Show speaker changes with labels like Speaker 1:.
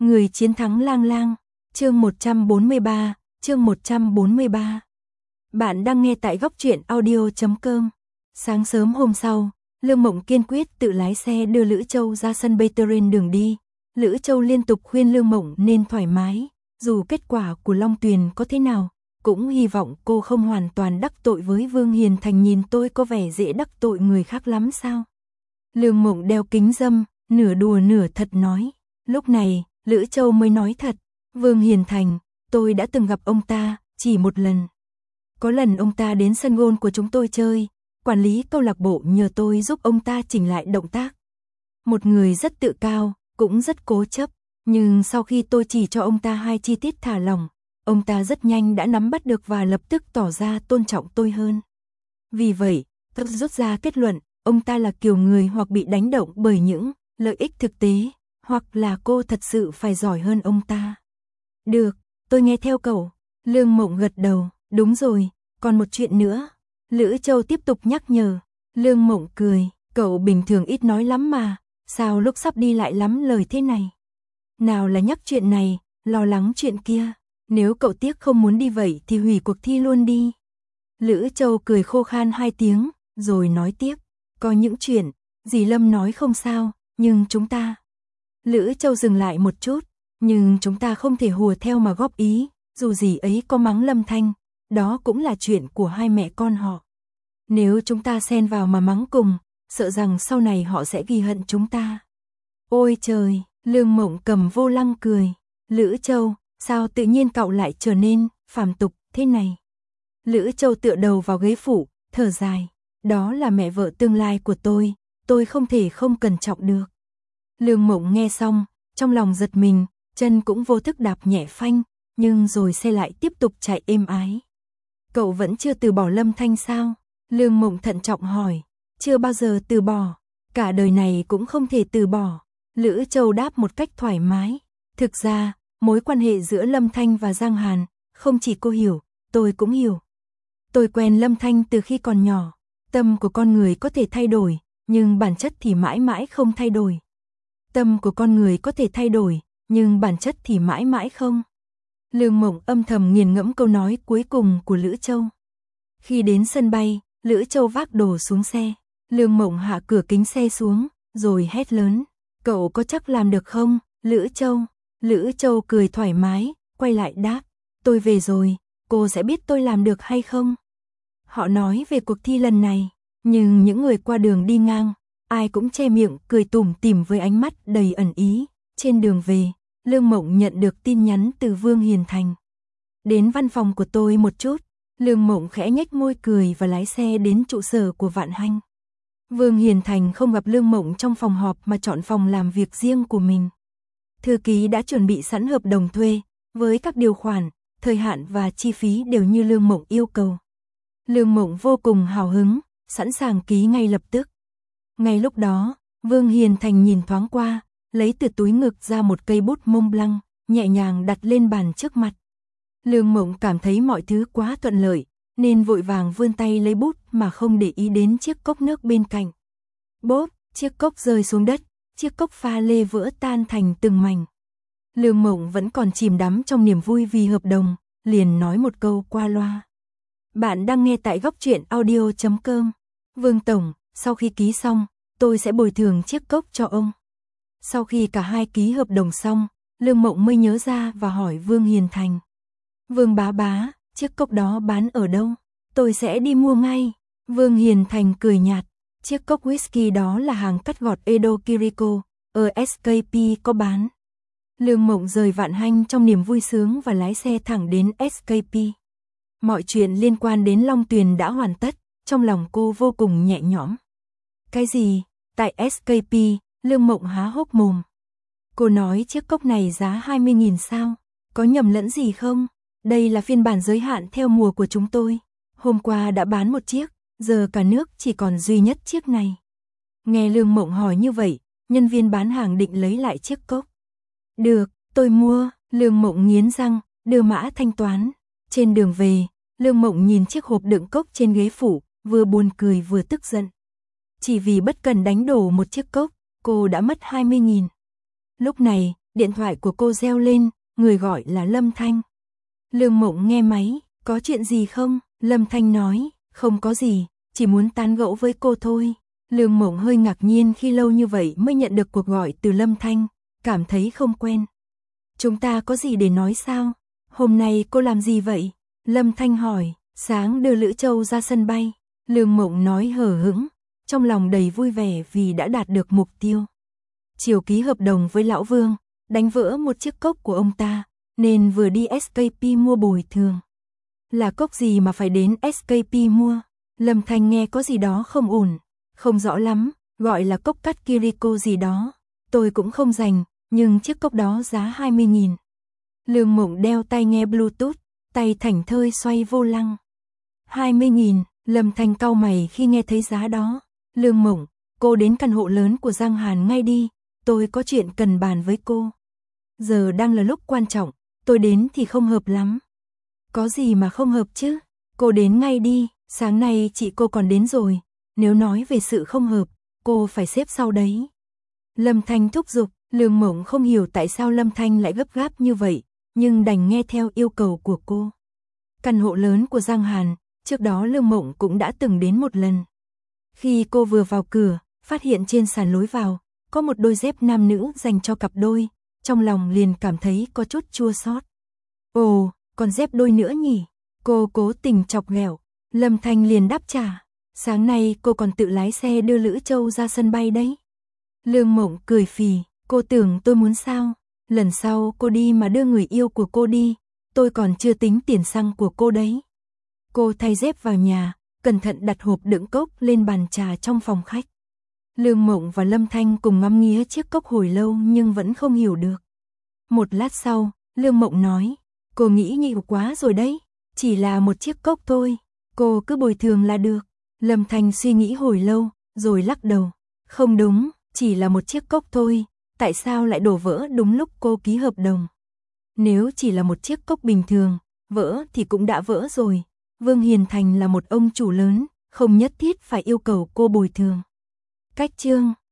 Speaker 1: Người chiến thắng lang lang, chương 143, chương 143. Bạn đang nghe tại góc truyện audio.com. Sáng sớm hôm sau, Lương Mộng kiên quyết tự lái xe đưa Lữ Châu ra sân bay trên đường đi. Lữ Châu liên tục khuyên Lương Mộng nên thoải mái, dù kết quả của Long Tuyền có thế nào, cũng hy vọng cô không hoàn toàn đắc tội với Vương Hiền Thành. Nhìn tôi có vẻ dễ đắc tội người khác lắm sao? Lương Mộng đeo kính râm, nửa đùa nửa thật nói. Lúc này, Lữ Châu mới nói thật, Vương Hiền Thành, tôi đã từng gặp ông ta, chỉ một lần. Có lần ông ta đến sân golf của chúng tôi chơi, quản lý câu lạc bộ nhờ tôi giúp ông ta chỉnh lại động tác. Một người rất tự cao, cũng rất cố chấp, nhưng sau khi tôi chỉ cho ông ta 2 chi tiết thả lỏng, ông ta rất nhanh đã nắm bắt được và lập tức tỏ ra tôn trọng tôi hơn. Vì vậy, tôi rút ra kết luận, ông ta là kiểu người hoặc bị đánh động bởi những lợi ích thực tế, hoặc là cô thật sự phải giỏi hơn ông ta. Được, tôi nghe theo cậu. Lương Mộng gật đầu, đúng rồi, còn một chuyện nữa. Lữ Châu tiếp tục nhắc nhở. Lương Mộng cười, cậu bình thường ít nói lắm mà, sao lúc sắp đi lại lắm lời thế này? Nào là nhắc chuyện này, lo lắng chuyện kia, nếu cậu tiếc không muốn đi vậy thì hủy cuộc thi luôn đi. Lữ Châu cười khô khan 2 tiếng, rồi nói tiếp, có những chuyện, dì Lâm nói không sao, nhưng chúng ta... Lữ Châu dừng lại một chút, nhưng chúng ta không thể hùa theo mà góp ý, dù dì ấy có mắng Lâm Thanh, đó cũng là chuyện của hai mẹ con họ. Nếu chúng ta xen vào mà mắng cùng, sợ rằng sau này họ sẽ ghi hận chúng ta. Ôi trời, Lương Mộng cầm vô lăng cười. Lữ Châu, sao tự nhiên cậu lại trở nên phàm tục thế này? Lữ Châu tựa đầu vào ghế phụ, thở dài. Đó là mẹ vợ tương lai của tôi không thể không cẩn trọng được. Lương Mộng nghe xong, trong lòng giật mình, chân cũng vô thức đạp nhẹ phanh, nhưng rồi xe lại tiếp tục chạy êm ái. Cậu vẫn chưa từ bỏ Lâm Thanh sao? Lương Mộng thận trọng hỏi. Chưa bao giờ từ bỏ, cả đời này cũng không thể từ bỏ. Lữ Châu đáp một cách thoải mái. Thực ra, mối quan hệ giữa Lâm Thanh và Giang Hàn, không chỉ cô hiểu, tôi cũng hiểu. Tôi quen Lâm Thanh từ khi còn nhỏ. Tâm của con người có thể thay đổi, nhưng bản chất thì mãi mãi không thay đổi. Tâm của con người có thể thay đổi, nhưng bản chất thì mãi mãi không. Lương Mộng âm thầm nghiền ngẫm câu nói cuối cùng của Lữ Châu. Khi đến sân bay, Lữ Châu vác đồ xuống xe. Lương Mộng hạ cửa kính xe xuống, rồi hét lớn. Cậu có chắc làm được không, Lữ Châu? Lữ Châu cười thoải mái, quay lại đáp. Tôi về rồi, cô sẽ biết tôi làm được hay không? Họ nói về cuộc thi lần này, nhưng những người qua đường đi ngang, ai cũng che miệng cười tủm tỉm với ánh mắt đầy ẩn ý. Trên đường về, Lương Mộng nhận được tin nhắn từ Vương Hiền Thành. Đến văn phòng của tôi một chút. Lương Mộng khẽ nhếch môi cười và lái xe đến trụ sở của Vạn Hanh. Vương Hiền Thành không gặp Lương Mộng trong phòng họp mà chọn phòng làm việc riêng của mình. Thư ký đã chuẩn bị sẵn hợp đồng thuê, với các điều khoản, thời hạn và chi phí đều như Lương Mộng yêu cầu. Lương Mộng vô cùng hào hứng, sẵn sàng ký ngay lập tức. Ngay lúc đó, Vương Hiền Thành nhìn thoáng qua, lấy từ túi ngực ra một cây bút Mont Blanc, nhẹ nhàng đặt lên bàn trước mặt. Lương Mộng cảm thấy mọi thứ quá thuận lợi, nên vội vàng vươn tay lấy bút mà không để ý đến chiếc cốc nước bên cạnh. Bốp, chiếc cốc rơi xuống đất, chiếc cốc pha lê vỡ tan thành từng mảnh. Lương Mộng vẫn còn chìm đắm trong niềm vui vì hợp đồng, liền nói một câu qua loa. Bạn đang nghe tại góc truyện audio.com. Vương Tổng, sau khi ký xong, tôi sẽ bồi thường chiếc cốc cho ông. Sau khi cả hai ký hợp đồng xong, Lương Mộng mới nhớ ra và hỏi Vương Hiền Thành. Vương bá, chiếc cốc đó bán ở đâu? Tôi sẽ đi mua ngay. Vương Hiền Thành cười nhạt. Chiếc cốc whisky đó là hàng cắt gọt Edo Kiriko, ở SKP có bán. Lương Mộng rời Vạn Hanh trong niềm vui sướng và lái xe thẳng đến SKP. Mọi chuyện liên quan đến Long Tuyền đã hoàn tất, trong lòng cô vô cùng nhẹ nhõm. Cái gì? Tại SKP, Lương Mộng há hốc mồm. Cô nói chiếc cốc này giá 20.000 sao? Có nhầm lẫn gì không? Đây là phiên bản giới hạn theo mùa của chúng tôi. Hôm qua đã bán một chiếc, giờ cả nước chỉ còn duy nhất chiếc này. Nghe Lương Mộng hỏi như vậy, nhân viên bán hàng định lấy lại chiếc cốc. Được, tôi mua. Lương Mộng nghiến răng, đưa mã thanh toán. Trên đường về, Lương Mộng nhìn chiếc hộp đựng cốc trên ghế phụ, vừa buồn cười vừa tức giận. Chỉ vì bất cần đánh đổ một chiếc cốc, cô đã mất 20.000. Lúc này, điện thoại của cô reo lên, người gọi là Lâm Thanh. Lương Mộng nghe máy, có chuyện gì không? Lâm Thanh nói, không có gì, chỉ muốn tán gẫu với cô thôi. Lương Mộng hơi ngạc nhiên khi lâu như vậy mới nhận được cuộc gọi từ Lâm Thanh, cảm thấy không quen. Chúng ta có gì để nói sao? Hôm nay cô làm gì vậy? Lâm Thanh hỏi, sáng đưa Lữ Châu ra sân bay. Lương Mộng nói hờ hững, trong lòng đầy vui vẻ vì đã đạt được mục tiêu. Chiều ký hợp đồng với Lão Vương, đánh vỡ một chiếc cốc của ông ta, nên vừa đi SKP mua bồi thường. Là cốc gì mà phải đến SKP mua? Lâm Thanh nghe có gì đó không ổn, không rõ lắm, gọi là cốc cắt Kiriko gì đó. Tôi cũng không rành, nhưng chiếc cốc đó giá 20.000. Lương Mộng đeo tai nghe Bluetooth, tay thảnh thơi xoay vô lăng. 20.000, Lâm Thanh cau mày khi nghe thấy giá đó. Lương Mộng, cô đến căn hộ lớn của Giang Hàn ngay đi, tôi có chuyện cần bàn với cô. Giờ đang là lúc quan trọng, tôi đến thì không hợp lắm. Có gì mà không hợp chứ? Cô đến ngay đi, sáng nay chị cô còn đến rồi. Nếu nói về sự không hợp, cô phải xếp sau đấy. Lâm Thanh thúc giục, Lương Mộng không hiểu tại sao Lâm Thanh lại gấp gáp như vậy, nhưng đành nghe theo yêu cầu của cô. Căn hộ lớn của Giang Hàn, trước đó Lương Mộng cũng đã từng đến một lần. Khi cô vừa vào cửa, phát hiện trên sàn lối vào, có một đôi dép nam nữ dành cho cặp đôi, trong lòng liền cảm thấy có chút chua xót. Ồ, còn dép đôi nữa nhỉ? Cô cố tình chọc ghẹo. Lâm Thanh liền đáp trả, sáng nay cô còn tự lái xe đưa Lữ Châu ra sân bay đấy. Lương Mộng cười phì, cô tưởng tôi muốn sao? Lần sau cô đi mà đưa người yêu của cô đi, tôi còn chưa tính tiền xăng của cô đấy. Cô thay dép vào nhà, cẩn thận đặt hộp đựng cốc lên bàn trà trong phòng khách. Lương Mộng và Lâm Thanh cùng ngắm nghía chiếc cốc hồi lâu nhưng vẫn không hiểu được. Một lát sau, Lương Mộng nói, cô nghĩ nhiều quá rồi đấy, chỉ là một chiếc cốc thôi, cô cứ bồi thường là được. Lâm Thanh suy nghĩ hồi lâu, rồi lắc đầu, không đúng, chỉ là một chiếc cốc thôi, tại sao lại đổ vỡ đúng lúc cô ký hợp đồng? Nếu chỉ là một chiếc cốc bình thường, vỡ thì cũng đã vỡ rồi. Vương Hiền Thành là một ông chủ lớn, không nhất thiết phải yêu cầu cô bồi thường. Cách chương